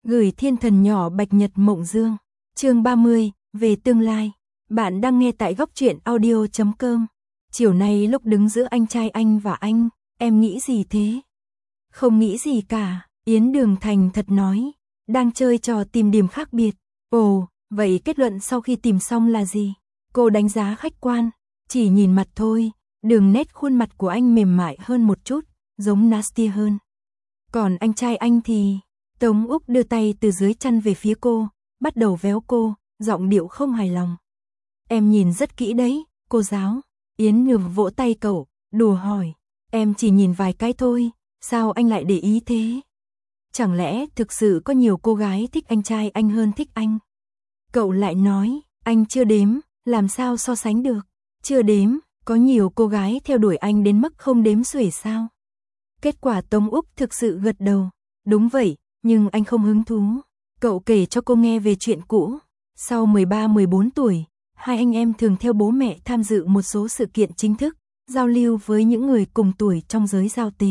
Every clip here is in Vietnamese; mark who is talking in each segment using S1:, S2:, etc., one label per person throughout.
S1: Gửi thiên thần nhỏ Bạch Nhật Mộng Dương. Chương 30, về tương lai. Bạn đang nghe tại góc truyện audio.com. Chiều nay lúc đứng giữa anh trai anh và anh, em nghĩ gì thế? Không nghĩ gì cả, Yến Đường thành thật nói. Đang chơi trò tìm điểm khác biệt. Ồ, vậy kết luận sau khi tìm xong là gì? Cô đánh giá khách quan, chỉ nhìn mặt thôi, đường nét khuôn mặt của anh mềm mại hơn một chút, giống Nasty hơn. Còn anh trai anh thì... Tống Úc đưa tay từ dưới chăn về phía cô, bắt đầu véo cô, giọng điệu không hài lòng. Em nhìn rất kỹ đấy, cô giáo. Yến Nương vỗ tay cậu, đùa hỏi. Em chỉ nhìn vài cái thôi, sao anh lại để ý thế? Chẳng lẽ thực sự có nhiều cô gái thích anh trai anh hơn thích anh? Cậu lại nói, anh chưa đếm, làm sao so sánh được? Chưa đếm, có nhiều cô gái theo đuổi anh đến mức không đếm xuể sao? Kết quả Tống Úc thực sự gật đầu. Đúng vậy. Nhưng anh không hứng thú. Cậu kể cho cô nghe về chuyện cũ. Sau 13-14 tuổi, hai anh em thường theo bố mẹ tham dự một số sự kiện chính thức, giao lưu với những người cùng tuổi trong giới giao tế.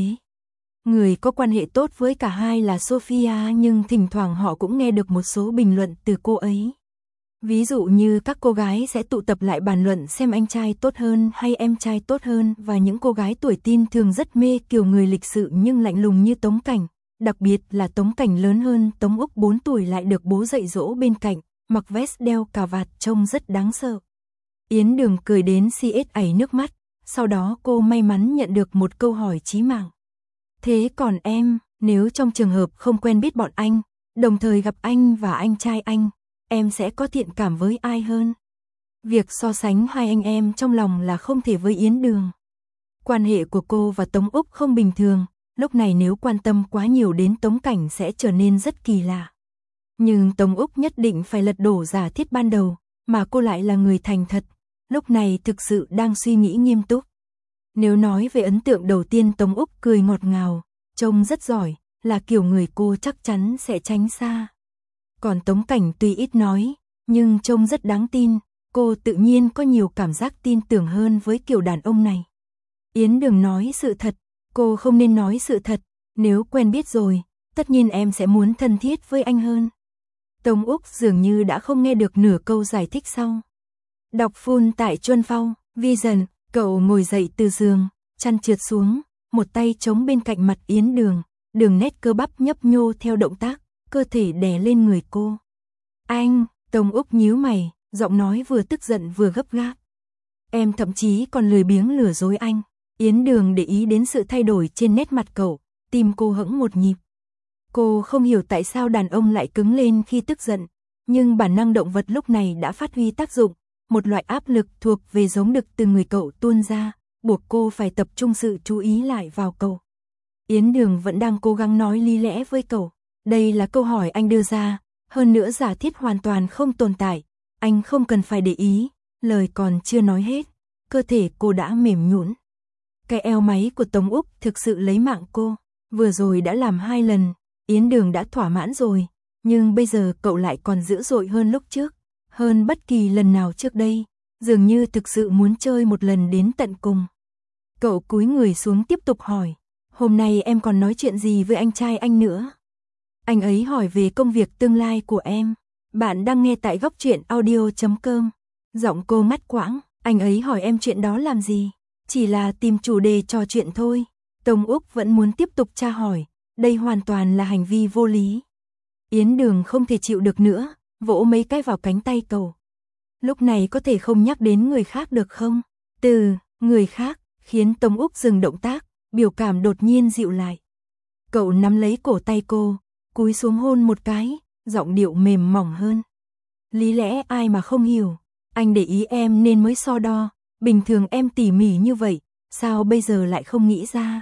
S1: Người có quan hệ tốt với cả hai là Sophia, nhưng thỉnh thoảng họ cũng nghe được một số bình luận từ cô ấy. Ví dụ như các cô gái sẽ tụ tập lại bàn luận xem anh trai tốt hơn hay em trai tốt hơn, và những cô gái tuổi teen thường rất mê kiểu người lịch sự nhưng lạnh lùng như Tống Cảnh. Đặc biệt là Tống Cảnh lớn hơn Tống Úc 4 tuổi lại được bố dạy dỗ bên cạnh, mặc vest đeo cà vạt trông rất đáng sợ. Yến Đường cười đến xiết nước mắt, sau đó cô may mắn nhận được một câu hỏi chí mạng. Thế còn em, nếu trong trường hợp không quen biết bọn anh, đồng thời gặp anh và anh trai anh, em sẽ có thiện cảm với ai hơn? Việc so sánh hai anh em trong lòng là không thể với Yến Đường. Quan hệ của cô và Tống Úc không bình thường. Lúc này nếu quan tâm quá nhiều đến Tống Cảnh sẽ trở nên rất kỳ lạ. Nhưng Tống Úc nhất định phải lật đổ giả thiết ban đầu, mà cô lại là người thành thật, lúc này thực sự đang suy nghĩ nghiêm túc. Nếu nói về ấn tượng đầu tiên, Tống Úc cười ngọt ngào, trông rất giỏi, là kiểu người cô chắc chắn sẽ tránh xa. Còn Tống Cảnh tuy ít nói, nhưng trông rất đáng tin, cô tự nhiên có nhiều cảm giác tin tưởng hơn với kiểu đàn ông này. Yến Đường nói sự thật. Cô không nên nói sự thật, nếu quen biết rồi, tất nhiên em sẽ muốn thân thiết với anh hơn. Tống Úc dường như đã không nghe được nửa câu giải thích sau. Đọc full tại Chuân Phong, Vision, cậu ngồi dậy từ giường, chăn trượt xuống, một tay chống bên cạnh mặt Yến Đường, đường nét cơ bắp nhấp nhô theo động tác, cơ thể đè lên người cô. Anh, Tống Úc nhíu mày, giọng nói vừa tức giận vừa gấp gáp. Em thậm chí còn lười biếng lừa dối anh. Yến Đường để ý đến sự thay đổi trên nét mặt cậu, tim cô hững một nhịp. Cô không hiểu tại sao đàn ông lại cứng lên khi tức giận, nhưng bản năng động vật lúc này đã phát huy tác dụng, một loại áp lực thuộc về giống đực từ người cậu tuôn ra, buộc cô phải tập trung sự chú ý lại vào cậu. Yến Đường vẫn đang cố gắng nói lý lẽ với cậu, đây là câu hỏi anh đưa ra, hơn nữa giả thiết hoàn toàn không tồn tại, anh không cần phải để ý, lời còn chưa nói hết, cơ thể cô đã mềm nhũn. Cái eo máy của Tống Úc thực sự lấy mạng cô, vừa rồi đã làm 2 lần, Yến Đường đã thỏa mãn rồi, nhưng bây giờ cậu lại còn dữ dội hơn lúc trước, hơn bất kỳ lần nào trước đây, dường như thực sự muốn chơi một lần đến tận cùng. Cậu cúi người xuống tiếp tục hỏi, hôm nay em còn nói chuyện gì với anh trai anh nữa? Anh ấy hỏi về công việc tương lai của em. Bạn đang nghe tại góc truyện audio.com. Giọng cô ngắt quãng, anh ấy hỏi em chuyện đó làm gì? Chỉ là tìm chủ đề trò chuyện thôi. Tống Úc vẫn muốn tiếp tục tra hỏi, đây hoàn toàn là hành vi vô lý. Yến Đường không thể chịu được nữa, vỗ mấy cái vào cánh tay cậu. Lúc này có thể không nhắc đến người khác được không? Từ người khác khiến Tống Úc dừng động tác, biểu cảm đột nhiên dịu lại. Cậu nắm lấy cổ tay cô, cúi xuống hôn một cái, giọng điệu mềm mỏng hơn. Lý lẽ ai mà không hiểu, anh để ý em nên mới so đo. Bình thường em tỉ mỉ như vậy, sao bây giờ lại không nghĩ ra?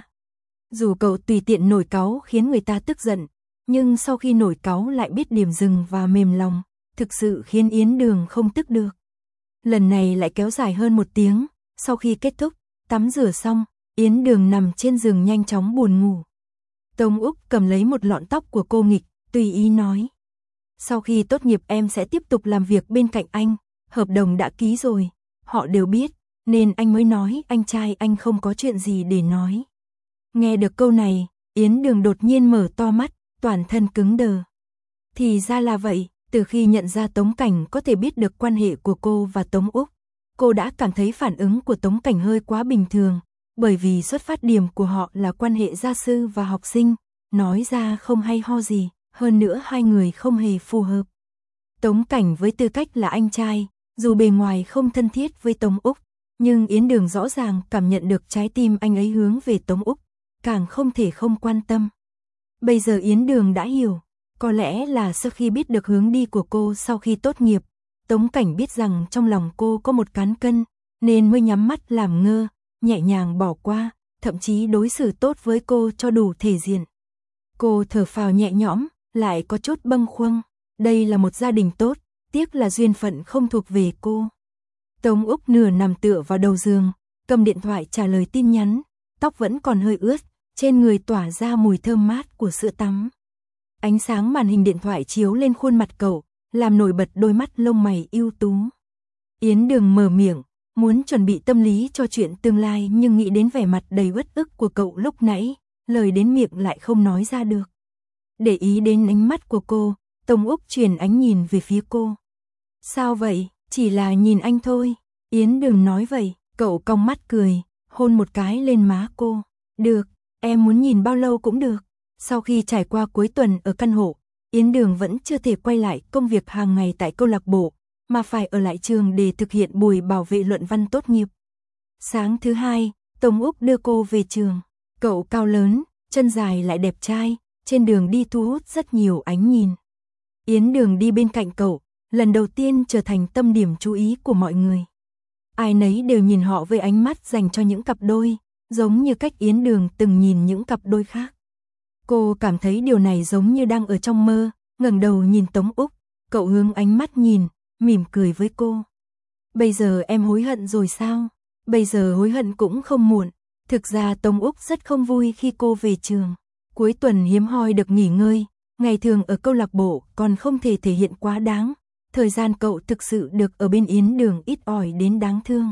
S1: Dù cậu tùy tiện nổi cáu khiến người ta tức giận, nhưng sau khi nổi cáu lại biết điểm dừng và mềm lòng, thực sự khiến Yến Đường không tức được. Lần này lại kéo dài hơn 1 tiếng, sau khi kết thúc, tắm rửa xong, Yến Đường nằm trên giường nhanh chóng buồn ngủ. Tống Úc cầm lấy một lọn tóc của cô nghịch, tùy ý nói. Sau khi tốt nghiệp em sẽ tiếp tục làm việc bên cạnh anh, hợp đồng đã ký rồi, họ đều biết. Nên anh mới nói anh trai anh không có chuyện gì để nói. Nghe được câu này, Yến Đường đột nhiên mở to mắt, toàn thân cứng đờ. Thì ra là vậy, từ khi nhận ra Tống Cảnh có thể biết được quan hệ của cô và Tống Úc, cô đã cảm thấy phản ứng của Tống Cảnh hơi quá bình thường, bởi vì xuất phát điểm của họ là quan hệ gia sư và học sinh, nói ra không hay ho gì, hơn nữa hai người không hề phù hợp. Tống Cảnh với tư cách là anh trai, dù bề ngoài không thân thiết với Tống Úc, nhưng Yến Đường rõ ràng cảm nhận được trái tim anh ấy hướng về Tống Úc, càng không thể không quan tâm. Bây giờ Yến Đường đã hiểu, có lẽ là sau khi biết được hướng đi của cô sau khi tốt nghiệp, Tống Cảnh biết rằng trong lòng cô có một cán cân, nên mới nhắm mắt làm ngơ, nhẹ nhàng bỏ qua, thậm chí đối xử tốt với cô cho đủ thể diện. Cô thở phào nhẹ nhõm, lại có chút bâng khuâng, đây là một gia đình tốt, tiếc là duyên phận không thuộc về cô. Tống Úc nửa nằm tựa vào đầu giường, cầm điện thoại trả lời tin nhắn, tóc vẫn còn hơi ướt, trên người tỏa ra mùi thơm mát của sữa tắm. Ánh sáng màn hình điện thoại chiếu lên khuôn mặt cậu, làm nổi bật đôi mắt lông mày ưu tú. Yến Đường mở miệng, muốn chuẩn bị tâm lý cho chuyện tương lai nhưng nghĩ đến vẻ mặt đầy uất ức của cậu lúc nãy, lời đến miệng lại không nói ra được. Để ý đến ánh mắt của cô, Tống Úc chuyển ánh nhìn về phía cô. Sao vậy, chỉ là nhìn anh thôi. Yến Đường nói vậy, cậu cong mắt cười, hôn một cái lên má cô. Được, em muốn nhìn bao lâu cũng được. Sau khi trải qua cuối tuần ở căn hộ, Yến Đường vẫn chưa thể quay lại công việc hàng ngày tại câu lạc bộ, mà phải ở lại trường để thực hiện buổi bảo vệ luận văn tốt nghiệp. Sáng thứ hai, Tống Úc đưa cô về trường. Cậu cao lớn, chân dài lại đẹp trai, trên đường đi thu hút rất nhiều ánh nhìn. Yến Đường đi bên cạnh cậu, lần đầu tiên trở thành tâm điểm chú ý của mọi người. Ai nấy đều nhìn họ với ánh mắt dành cho những cặp đôi, giống như cách Yến Đường từng nhìn những cặp đôi khác. Cô cảm thấy điều này giống như đang ở trong mơ, ngẩng đầu nhìn Tống Úc, cậu hướng ánh mắt nhìn, mỉm cười với cô. Bây giờ em hối hận rồi sao? Bây giờ hối hận cũng không muộn. Thực ra Tống Úc rất không vui khi cô về trường. Cuối tuần hiếm hoi được nghỉ ngơi, ngày thường ở câu lạc bộ còn không thể thể hiện quá đáng. Thời gian cậu thực sự được ở bên Yến Đường ít ỏi đến đáng thương.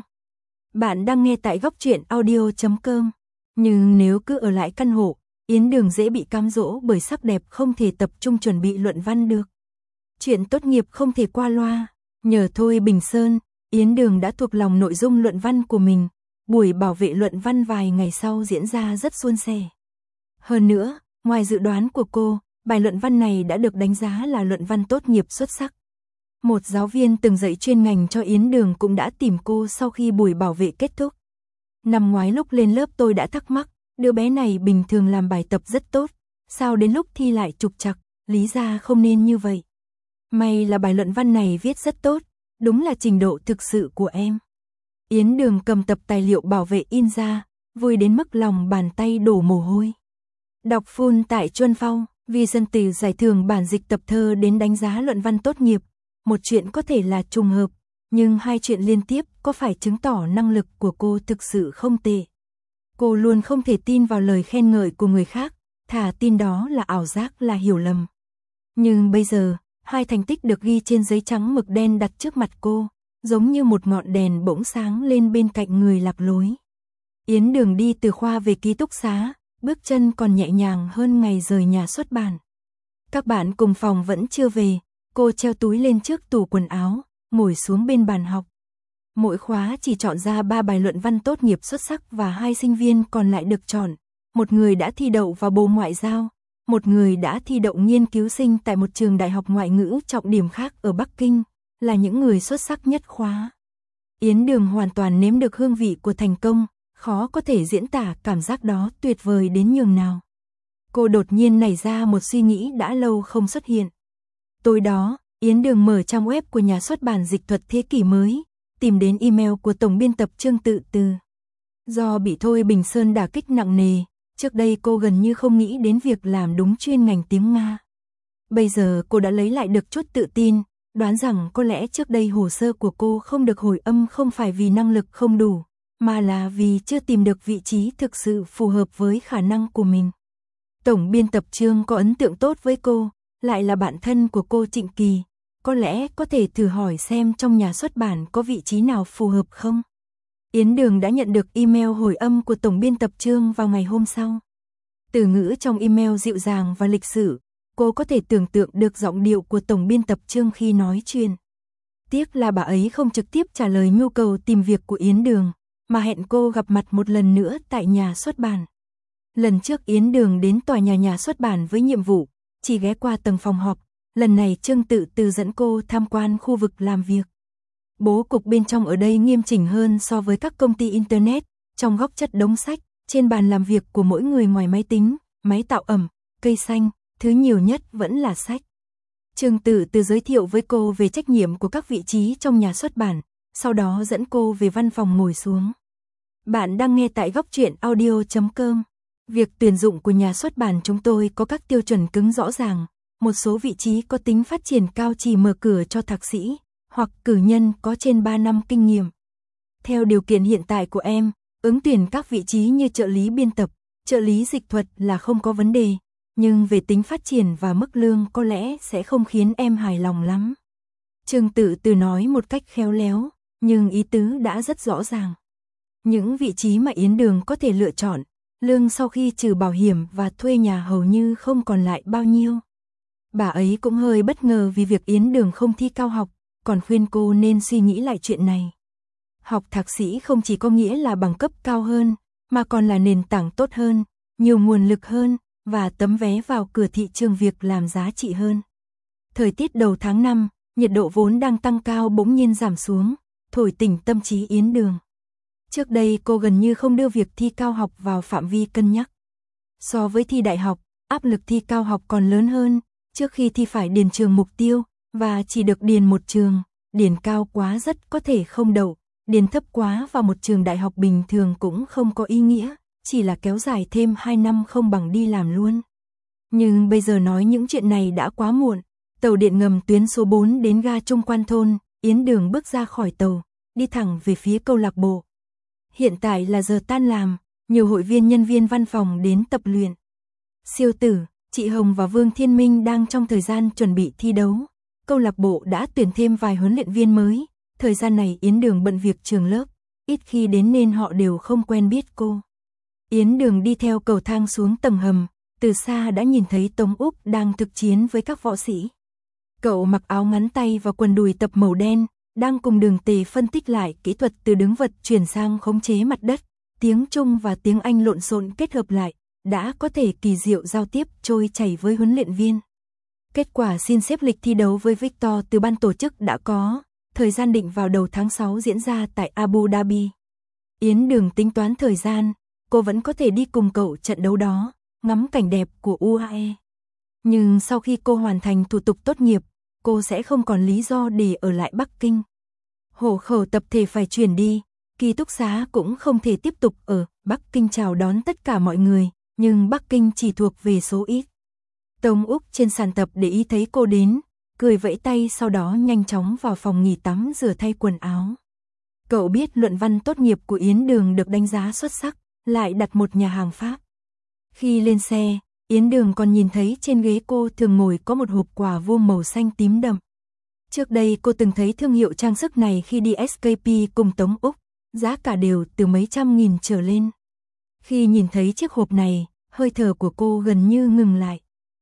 S1: Bạn đang nghe tại góc truyện audio.com. Nhưng nếu cứ ở lại căn hộ, Yến Đường dễ bị cám dỗ bởi sắc đẹp không thể tập trung chuẩn bị luận văn được. Chuyện tốt nghiệp không thể qua loa. Nhờ Thôi Bình Sơn, Yến Đường đã thuộc lòng nội dung luận văn của mình. Buổi bảo vệ luận văn vài ngày sau diễn ra rất suôn sẻ. Hơn nữa, ngoài dự đoán của cô, bài luận văn này đã được đánh giá là luận văn tốt nghiệp xuất sắc. Một giáo viên từng dạy chuyên ngành cho Yến Đường cũng đã tìm cô sau khi buổi bảo vệ kết thúc. Năm ngoái lúc lên lớp tôi đã thắc mắc, đứa bé này bình thường làm bài tập rất tốt, sao đến lúc thi lại trục trặc, lý ra không nên như vậy. May là bài luận văn này viết rất tốt, đúng là trình độ thực sự của em. Yến Đường cầm tập tài liệu bảo vệ in ra, vui đến mức lòng bàn tay đổ mồ hôi. Đọc full tại Chuân Phong, vì dân từ giải thưởng bản dịch tập thơ đến đánh giá luận văn tốt nghiệp. Một chuyện có thể là trùng hợp, nhưng hai chuyện liên tiếp có phải chứng tỏ năng lực của cô thực sự không tệ. Cô luôn không thể tin vào lời khen ngợi của người khác, thà tin đó là ảo giác, là hiểu lầm. Nhưng bây giờ, hai thành tích được ghi trên giấy trắng mực đen đặt trước mặt cô, giống như một ngọn đèn bỗng sáng lên bên cạnh người lạc lối. Yến Đường đi từ khoa về ký túc xá, bước chân còn nhẹ nhàng hơn ngày rời nhà xuất bản. Các bạn cùng phòng vẫn chưa về, cô treo túi lên trước tủ quần áo, ngồi xuống bên bàn học. Mỗi khóa chỉ chọn ra 3 bài luận văn tốt nghiệp xuất sắc và 2 sinh viên còn lại được chọn. Một người đã thi đậu vào Bộ Ngoại giao, một người đã thi đậu nghiên cứu sinh tại một trường đại học ngoại ngữ trọng điểm khác ở Bắc Kinh, là những người xuất sắc nhất khóa. Yến Đường hoàn toàn nếm được hương vị của thành công, khó có thể diễn tả cảm giác đó tuyệt vời đến nhường nào. Cô đột nhiên nảy ra một suy nghĩ đã lâu không xuất hiện. Tối đó, Yến Đường mở trang web của nhà xuất bản Dịch thuật Thế kỷ mới, tìm đến email của tổng biên tập Trương Tự Từ. Do bị Thôi Bình Sơn đả kích nặng nề, trước đây cô gần như không nghĩ đến việc làm đúng chuyên ngành tiếng Nga. Bây giờ cô đã lấy lại được chút tự tin, đoán rằng có lẽ trước đây hồ sơ của cô không được hồi âm không phải vì năng lực không đủ, mà là vì chưa tìm được vị trí thực sự phù hợp với khả năng của mình. Tổng biên tập Trương có ấn tượng tốt với cô, lại là bạn thân của cô Trịnh Kỳ, có lẽ có thể thử hỏi xem trong nhà xuất bản có vị trí nào phù hợp không. Yến Đường đã nhận được email hồi âm của tổng biên tập Trương vào ngày hôm sau. Từ ngữ trong email dịu dàng và lịch sự, cô có thể tưởng tượng được giọng điệu của tổng biên tập Trương khi nói chuyện. Tiếc là bà ấy không trực tiếp trả lời nhu cầu tìm việc của Yến Đường, mà hẹn cô gặp mặt một lần nữa tại nhà xuất bản. Lần trước Yến Đường đến tòa nhà xuất bản với nhiệm vụ, chỉ ghé qua tầng phòng họp, lần này Trương Tự Từ dẫn cô tham quan khu vực làm việc. Bố cục bên trong ở đây nghiêm chỉnh hơn so với các công ty Internet, trong góc chất đống sách, trên bàn làm việc của mỗi người ngoài máy tính, máy tạo ẩm, cây xanh, thứ nhiều nhất vẫn là sách. Trương Tự Từ giới thiệu với cô về trách nhiệm của các vị trí trong nhà xuất bản, sau đó dẫn cô về văn phòng ngồi xuống. Bạn đang nghe tại góc truyện audio.com. Việc tuyển dụng của nhà xuất bản chúng tôi có các tiêu chuẩn cứng rõ ràng, một số vị trí có tính phát triển cao chỉ mở cửa cho thạc sĩ, hoặc cử nhân có trên 3 năm kinh nghiệm. Theo điều kiện hiện tại của em, ứng tuyển các vị trí như trợ lý biên tập, trợ lý dịch thuật là không có vấn đề, nhưng về tính phát triển và mức lương có lẽ sẽ không khiến em hài lòng lắm. Trương Tự Từ nói một cách khéo léo, nhưng ý tứ đã rất rõ ràng. Những vị trí mà Yến Đường có thể lựa chọn, lương sau khi trừ bảo hiểm và thuê nhà hầu như không còn lại bao nhiêu. Bà ấy cũng hơi bất ngờ vì việc Yến Đường không thi cao học, còn khuyên cô nên suy nghĩ lại chuyện này. Học thạc sĩ không chỉ có nghĩa là bằng cấp cao hơn, mà còn là nền tảng tốt hơn, nhiều nguồn lực hơn, và tấm vé vào cửa thị trường việc làm giá trị hơn. Thời tiết đầu tháng 5, nhiệt độ vốn đang tăng cao bỗng nhiên giảm xuống, thổi tỉnh tâm trí Yến Đường. Trước đây cô gần như không đưa việc thi cao học vào phạm vi cân nhắc. So với thi đại học, áp lực thi cao học còn lớn hơn, trước khi thi phải điền trường mục tiêu, và chỉ được điền một trường, điền cao quá rất có thể không đậu, điền thấp quá vào một trường đại học bình thường cũng không có ý nghĩa, chỉ là kéo dài thêm 2 năm không bằng đi làm luôn. Nhưng bây giờ nói những chuyện này đã quá muộn, tàu điện ngầm tuyến số 4 đến ga Trung Quan Thôn, Yến Đường bước ra khỏi tàu, đi thẳng về phía câu lạc bộ. Hiện tại là giờ tan làm, nhiều hội viên nhân viên văn phòng đến tập luyện. Siêu Tử, chị Hồng và Vương Thiên Minh đang trong thời gian chuẩn bị thi đấu. Câu lạc bộ đã tuyển thêm vài huấn luyện viên mới, thời gian này Yến Đường bận việc trường lớp, ít khi đến nên họ đều không quen biết cô. Yến Đường đi theo cầu thang xuống tầng hầm, từ xa đã nhìn thấy Tống Úc đang thực chiến với các võ sĩ. Cậu mặc áo ngắn tay và quần đùi tập màu đen, đang cùng Đường Tề phân tích lại kỹ thuật từ đứng vật chuyển sang khống chế mặt đất, tiếng Trung và tiếng Anh lộn xộn kết hợp lại, đã có thể kỳ diệu giao tiếp trôi chảy với huấn luyện viên. Kết quả xin xếp lịch thi đấu với Victor từ ban tổ chức đã có, thời gian định vào đầu tháng 6 diễn ra tại Abu Dhabi. Yến Đường tính toán thời gian, cô vẫn có thể đi cùng cậu trận đấu đó, ngắm cảnh đẹp của UAE. Nhưng sau khi cô hoàn thành thủ tục tốt nghiệp, cô sẽ không còn lý do để ở lại Bắc Kinh. Hộ khẩu tập thể phải chuyển đi, ký túc xá cũng không thể tiếp tục ở Bắc Kinh chào đón tất cả mọi người, nhưng Bắc Kinh chỉ thuộc về số ít. Tống Úc trên sàn tập để ý thấy cô đến, cười vẫy tay sau đó nhanh chóng vào phòng nghỉ tắm rửa thay quần áo. Cậu biết luận văn tốt nghiệp của Yến Đường được đánh giá xuất sắc, lại đặt một nhà hàng Pháp. Khi lên xe, Yến Đường còn nhìn thấy trên ghế cô thường ngồi có một hộp quà vuông màu xanh tím đậm. Trước đây cô từng thấy thương hiệu trang sức này khi đi SKP cùng Tống Úc, giá cả đều từ mấy trăm nghìn trở lên. Khi nhìn thấy chiếc hộp này, hơi thở của cô gần như ngừng lại.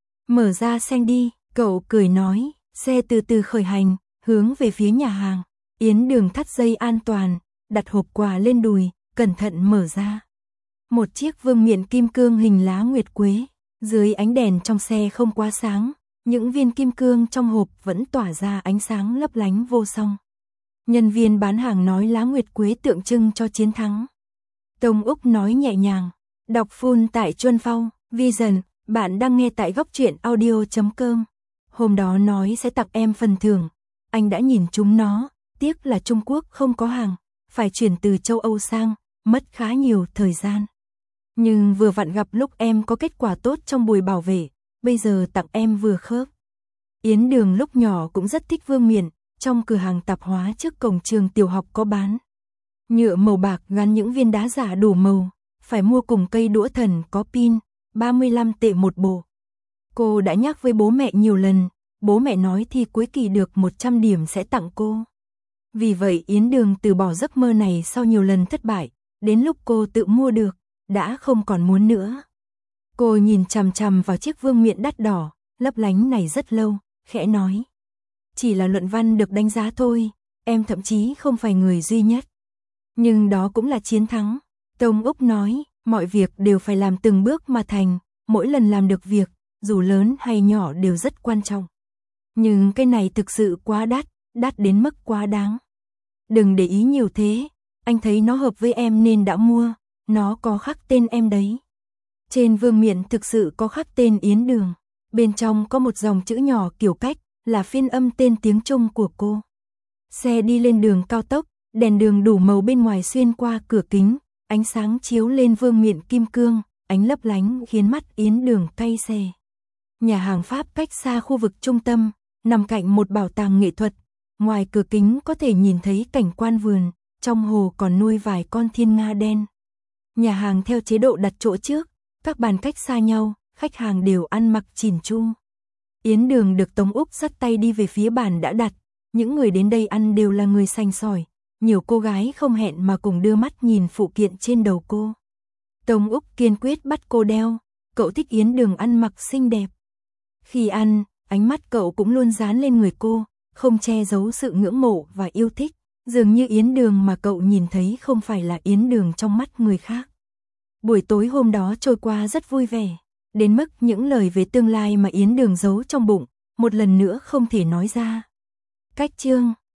S1: Mở ra xem đi, cậu cười nói, xe từ từ khởi hành, hướng về phía nhà hàng. Yến Đường thắt dây an toàn, đặt hộp quà lên đùi, cẩn thận mở ra. Một chiếc vương miện kim cương hình lá nguyệt quế, dưới ánh đèn trong xe không quá sáng, những viên kim cương trong hộp vẫn tỏa ra ánh sáng lấp lánh vô song. Nhân viên bán hàng nói lá nguyệt quế tượng trưng cho chiến thắng. Tống Úc nói nhẹ nhàng, đọc full tại Chuân Phong, Vision, bạn đang nghe tại góc truyện audio.com. Hôm đó nói sẽ tặng em phần thưởng, anh đã nhìn chúng nó, tiếc là Trung Quốc không có hàng, phải chuyển từ châu Âu sang, mất khá nhiều thời gian. Nhưng vừa vặn gặp lúc em có kết quả tốt trong buổi bảo vệ, bây giờ tặng em vừa khớp. Yến Đường lúc nhỏ cũng rất thích vương miện, trong cửa hàng tạp hóa trước cổng trường tiểu học có bán. Nhựa màu bạc gắn những viên đá giả đủ màu, phải mua cùng cây đũa thần có pin, 35 tệ một bộ. Cô đã nhắc với bố mẹ nhiều lần, bố mẹ nói thi cuối kỳ được 100 điểm sẽ tặng cô. Vì vậy Yến Đường từ bỏ giấc mơ này sau nhiều lần thất bại, đến lúc cô tự mua được, đã không còn muốn nữa. Cô nhìn chằm chằm vào chiếc vương miện đắt đỏ, lấp lánh này rất lâu, khẽ nói. Chỉ là luận văn được đánh giá thôi, em thậm chí không phải người duy nhất. Nhưng đó cũng là chiến thắng. Tông Úc nói, mọi việc đều phải làm từng bước mà thành, mỗi lần làm được việc, dù lớn hay nhỏ đều rất quan trọng. Nhưng cái này thực sự quá đắt, đắt đến mức quá đáng. Đừng để ý nhiều thế, anh thấy nó hợp với em nên đã mua, nó có khắc tên em đấy. Trên vương miện thực sự có khắc tên Yến Đường, bên trong có một dòng chữ nhỏ kiểu cách, là phiên âm tên tiếng Trung của cô. Xe đi lên đường cao tốc, đèn đường đủ màu bên ngoài xuyên qua cửa kính, ánh sáng chiếu lên vương miện kim cương, ánh lấp lánh khiến mắt Yến Đường cay xè. Nhà hàng Pháp cách xa khu vực trung tâm, nằm cạnh một bảo tàng nghệ thuật, ngoài cửa kính có thể nhìn thấy cảnh quan vườn, trong hồ còn nuôi vài con thiên nga đen. Nhà hàng theo chế độ đặt chỗ trước, các bàn cách xa nhau, khách hàng đều ăn mặc chỉn chu. Yến Đường được Tống Úc dắt tay đi về phía bàn đã đặt, những người đến đây ăn đều là người sành sỏi, nhiều cô gái không hẹn mà cùng đưa mắt nhìn phụ kiện trên đầu cô. Tống Úc kiên quyết bắt cô đeo, cậu thích Yến Đường ăn mặc xinh đẹp. Khi ăn, ánh mắt cậu cũng luôn dán lên người cô, không che giấu sự ngưỡng mộ và yêu thích, dường như Yến Đường mà cậu nhìn thấy không phải là Yến Đường trong mắt người khác. Buổi tối hôm đó trôi qua rất vui vẻ, đến mức những lời về tương lai mà Yến Đường giấu trong bụng, một lần nữa không thể nói ra. Cách chương